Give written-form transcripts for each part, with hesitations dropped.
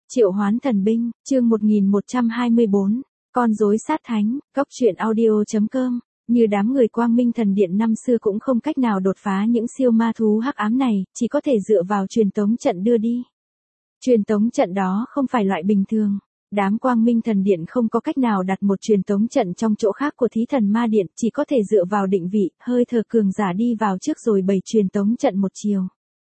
Triệu Hoán Thần Binh, chương 1124, con rối sát thánh, góc truyện audio.com. Như đám người Quang Minh Thần Điện năm xưa cũng không cách nào đột phá những siêu ma thú hắc ám này, chỉ có thể dựa vào truyền tống trận đưa đi. Truyền tống trận đó không phải loại bình thường. Đám Quang Minh Thần Điện không có cách nào đặt một truyền tống trận trong chỗ khác của Thí Thần Ma Điện, chỉ có thể dựa vào định vị, hơi thở cường giả đi vào trước rồi bày truyền tống trận một chiều.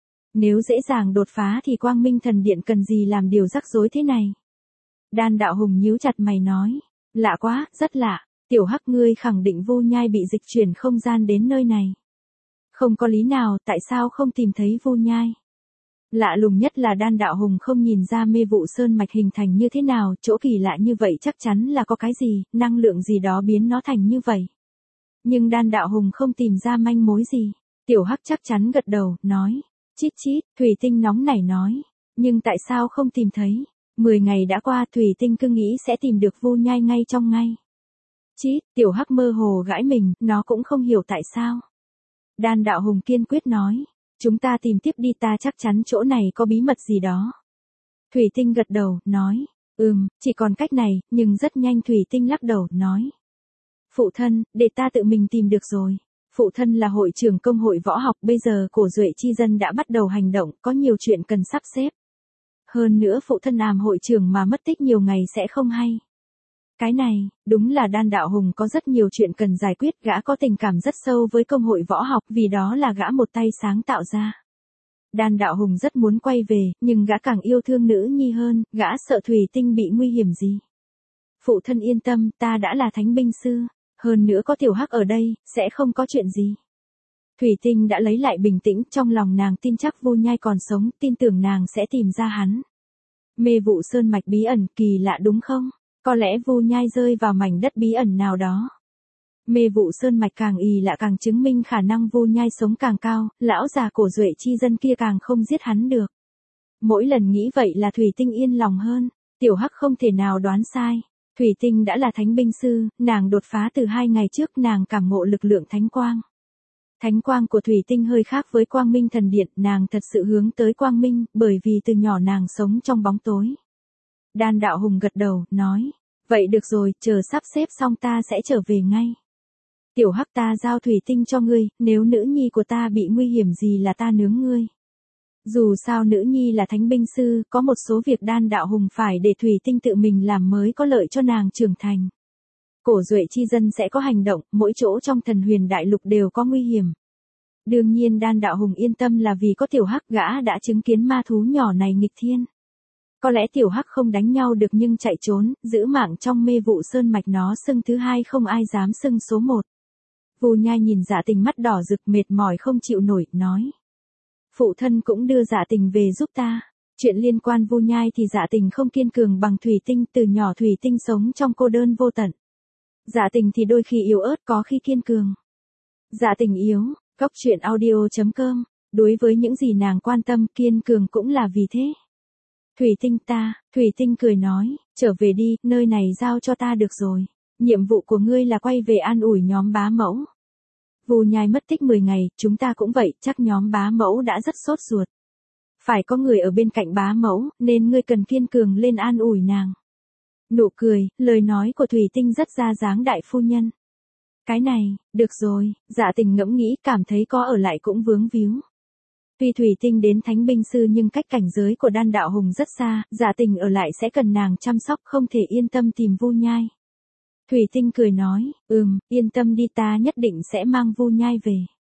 Nếu dễ dàng đột phá thì Quang Minh Thần Điện cần gì làm điều rắc rối thế này. Đan Đạo Hùng nhíu chặt mày nói, lạ quá, rất lạ, tiểu hắc ngươi khẳng định Vu Nhai bị dịch chuyển không gian đến nơi này. Không có lý nào, tại sao không tìm thấy Vu Nhai? Lạ lùng nhất là Đan Đạo Hùng không nhìn ra mê vụ sơn mạch hình thành như thế nào, chỗ kỳ lạ như vậy chắc chắn là có cái gì, năng lượng gì đó biến nó thành như vậy. Nhưng Đan Đạo Hùng không tìm ra manh mối gì. Tiểu hắc chắc chắn gật đầu, nói. Chít chít, Thủy Tinh nóng nảy nói. Nhưng tại sao không tìm thấy? 10 ngày đã qua, Thủy Tinh cứ nghĩ sẽ tìm được Vu Nhai ngay trong ngay. Chít, tiểu hắc mơ hồ gãi mình, nó cũng không hiểu tại sao. Đan Đạo Hùng kiên quyết nói. Chúng ta tìm tiếp đi, ta chắc chắn chỗ này có bí mật gì đó. Thủy Tinh gật đầu, nói. Chỉ còn cách này, nhưng rất nhanh Thủy Tinh lắc đầu, nói. Phụ thân, để ta tự mình tìm được rồi. Phụ thân là hội trưởng công hội võ học, bây giờ Cổ Duệ chi dân đã bắt đầu hành động, có nhiều chuyện cần sắp xếp. Hơn nữa phụ thân làm hội trưởng mà mất tích nhiều ngày sẽ không hay. Cái này, đúng là Đan Đạo Hùng có rất nhiều chuyện cần giải quyết, gã có tình cảm rất sâu với công hội võ học vì đó là gã một tay sáng tạo ra. Đan Đạo Hùng rất muốn quay về, nhưng gã càng yêu thương nữ nhi hơn, gã sợ Thủy Tinh bị nguy hiểm gì. Phụ thân yên tâm, ta đã là thánh binh sư. Hơn nữa có tiểu hắc ở đây, sẽ không có chuyện gì. Thủy Tinh đã lấy lại bình tĩnh, trong lòng nàng tin chắc Vu Nhai còn sống, tin tưởng nàng sẽ tìm ra hắn. Mê vụ sơn mạch bí ẩn, kỳ lạ đúng không? Có lẽ Vu Nhai rơi vào mảnh đất bí ẩn nào đó. Mê vụ sơn mạch càng ì lạ càng chứng minh khả năng Vu Nhai sống càng cao, lão già Cổ Duệ chi dân kia càng không giết hắn được. Mỗi lần nghĩ vậy là Thủy Tinh yên lòng hơn, tiểu hắc không thể nào đoán sai. Thủy Tinh đã là thánh binh sư, nàng đột phá từ 2 ngày trước, nàng cảm ngộ lực lượng thánh quang. Thánh quang của Thủy Tinh hơi khác với Quang Minh Thần Điện, nàng thật sự hướng tới quang minh, bởi vì từ nhỏ nàng sống trong bóng tối. Đan Đạo Hùng gật đầu, nói, vậy được rồi, chờ sắp xếp xong ta sẽ trở về ngay. Tiểu hắc ta giao Thủy Tinh cho ngươi, nếu nữ nhi của ta bị nguy hiểm gì là ta nướng ngươi. Dù sao nữ nhi là thánh binh sư, có một số việc Đan Đạo Hùng phải để Thủy Tinh tự mình làm mới có lợi cho nàng trưởng thành. Cổ Duệ chi dân sẽ có hành động, mỗi chỗ trong Thần Huyền Đại Lục đều có nguy hiểm. Đương nhiên Đan Đạo Hùng yên tâm là vì có tiểu hắc, gã đã chứng kiến ma thú nhỏ này nghịch thiên. Có lẽ tiểu hắc không đánh nhau được nhưng chạy trốn, giữ mạng trong mê vụ sơn mạch nó xưng thứ 2 không ai dám xưng số 1. Vu Nhai nhìn Dạ Tình mắt đỏ rực mệt mỏi không chịu nổi, nói. Phụ thân cũng đưa Dạ Tình về giúp ta. Chuyện liên quan Vu Nhai thì Dạ Tình không kiên cường bằng Thủy Tinh, từ nhỏ Thủy Tinh sống trong cô đơn vô tận. Dạ Tình thì đôi khi yếu ớt, có khi kiên cường. Dạ Tình yếu, góc truyện audio.com, đối với những gì nàng quan tâm, kiên cường cũng là vì thế. Thủy Tinh cười nói, trở về đi, nơi này giao cho ta được rồi. Nhiệm vụ của ngươi là quay về an ủi nhóm bá mẫu. Vu Nhai mất tích 10 ngày, chúng ta cũng vậy, chắc nhóm bá mẫu đã rất sốt ruột. Phải có người ở bên cạnh bá mẫu, nên ngươi cần kiên cường lên an ủi nàng. Nụ cười, lời nói của Thủy Tinh rất ra dáng đại phu nhân. Cái này, được rồi, Dạ Tình ngẫm nghĩ cảm thấy có ở lại cũng vướng víu. Tuy Thủy Tinh đến thánh binh sư nhưng cách cảnh giới của Đan Đạo Hùng rất xa, Dạ Tình ở lại sẽ cần nàng chăm sóc, không thể yên tâm tìm Vu Nhai. Thủy Tinh cười nói, yên tâm đi, ta nhất định sẽ mang Vu Nhai về.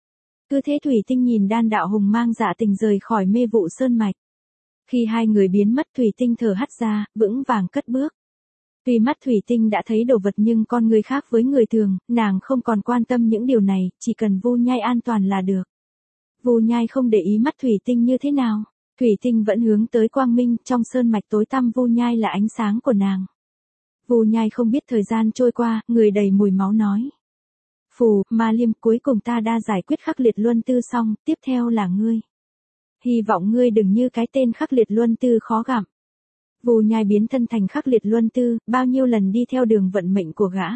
Cứ thế Thủy Tinh nhìn Đan Đạo Hùng mang Dạ Tình rời khỏi mê vụ sơn mạch. Khi hai người biến mất Thủy Tinh thở hắt ra, vững vàng cất bước. Tuy mắt Thủy Tinh đã thấy đồ vật nhưng con người khác với người thường, nàng không còn quan tâm những điều này, chỉ cần Vu Nhai an toàn là được. Vu Nhai không để ý mắt Thủy Tinh như thế nào. Thủy Tinh vẫn hướng tới quang minh, trong sơn mạch tối tăm Vu Nhai là ánh sáng của nàng. Vu Nhai không biết thời gian trôi qua, người đầy mùi máu nói. Phù, Ma Liêm, cuối cùng ta đã giải quyết Khắc Liệt Luân Tư xong, tiếp theo là ngươi. Hy vọng ngươi đừng như cái tên Khắc Liệt Luân Tư khó gặm. Vu Nhai biến thân thành Khắc Liệt Luân Tư, bao nhiêu lần đi theo đường vận mệnh của gã.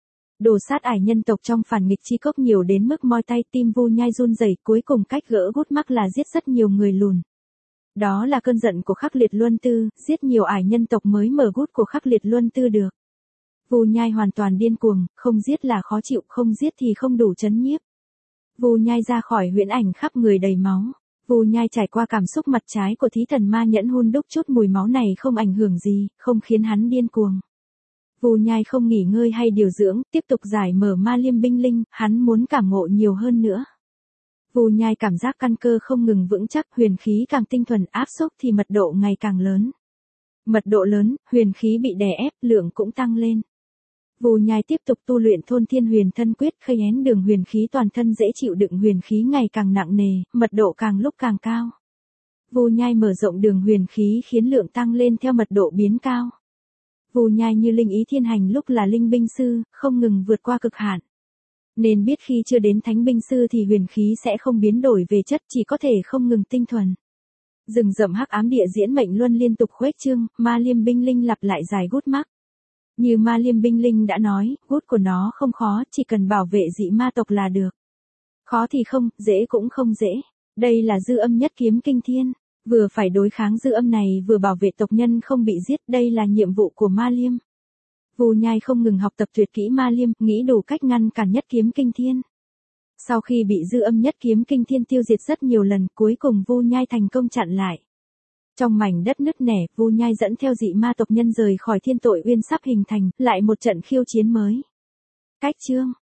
Đồ sát ải nhân tộc trong phản nghịch chi cốc nhiều đến mức moi tay, tim Vu Nhai run rẩy, cuối cùng cách gỡ gút mắc là giết rất nhiều người lùn. Đó là cơn giận của Khắc Liệt Luân Tư, giết nhiều ải nhân tộc mới mở gút của Khắc Liệt Luân Tư được. Vu Nhai hoàn toàn điên cuồng, không giết là khó chịu, không giết thì không đủ chấn nhiếp. Vu Nhai ra khỏi huyễn ảnh khắp người đầy máu. Vu Nhai trải qua cảm xúc mặt trái của thí thần ma nhẫn hun đúc, chút mùi máu này không ảnh hưởng gì, không khiến hắn điên cuồng. Vu Nhai không nghỉ ngơi hay điều dưỡng, tiếp tục giải mở ma liêm binh linh, hắn muốn cảm ngộ nhiều hơn nữa. Vu Nhai cảm giác căn cơ không ngừng vững chắc, huyền khí càng tinh thuần, áp xúc thì mật độ ngày càng lớn. Mật độ lớn, huyền khí bị đè ép, lượng cũng tăng lên. Vu Nhai tiếp tục tu luyện Thôn Thiên Huyền Thân Quyết, khơi én đường huyền khí toàn thân dễ chịu đựng, huyền khí ngày càng nặng nề, mật độ càng lúc càng cao. Vu Nhai mở rộng đường huyền khí khiến lượng tăng lên theo mật độ biến cao. Vu Nhai như linh ý thiên hành lúc là linh binh sư, không ngừng vượt qua cực hạn. Nên biết khi chưa đến thánh binh sư thì huyền khí sẽ không biến đổi về chất, chỉ có thể không ngừng tinh thuần. Rừng rậm hắc ám địa diễn mệnh luân liên tục khuếch trương, ma liêm binh linh lặp lại giải gút mắc. Như ma liêm binh linh đã nói, gút của nó không khó, chỉ cần bảo vệ dị ma tộc là được. Khó thì không, dễ cũng không dễ. Đây là dư âm nhất kiếm kinh thiên. Vừa phải đối kháng dư âm này vừa bảo vệ tộc nhân không bị giết, đây là nhiệm vụ của ma liêm. Vu Nhai không ngừng học tập tuyệt kỹ ma liêm, nghĩ đủ cách ngăn cản nhất kiếm kinh thiên. Sau khi bị dư âm nhất kiếm kinh thiên tiêu diệt rất nhiều lần, cuối cùng Vu Nhai thành công chặn lại. Trong mảnh đất nứt nẻ, Vu Nhai dẫn theo dị ma tộc nhân rời khỏi Thiên Tội Uyên sắp hình thành, lại một trận khiêu chiến mới. Cách chương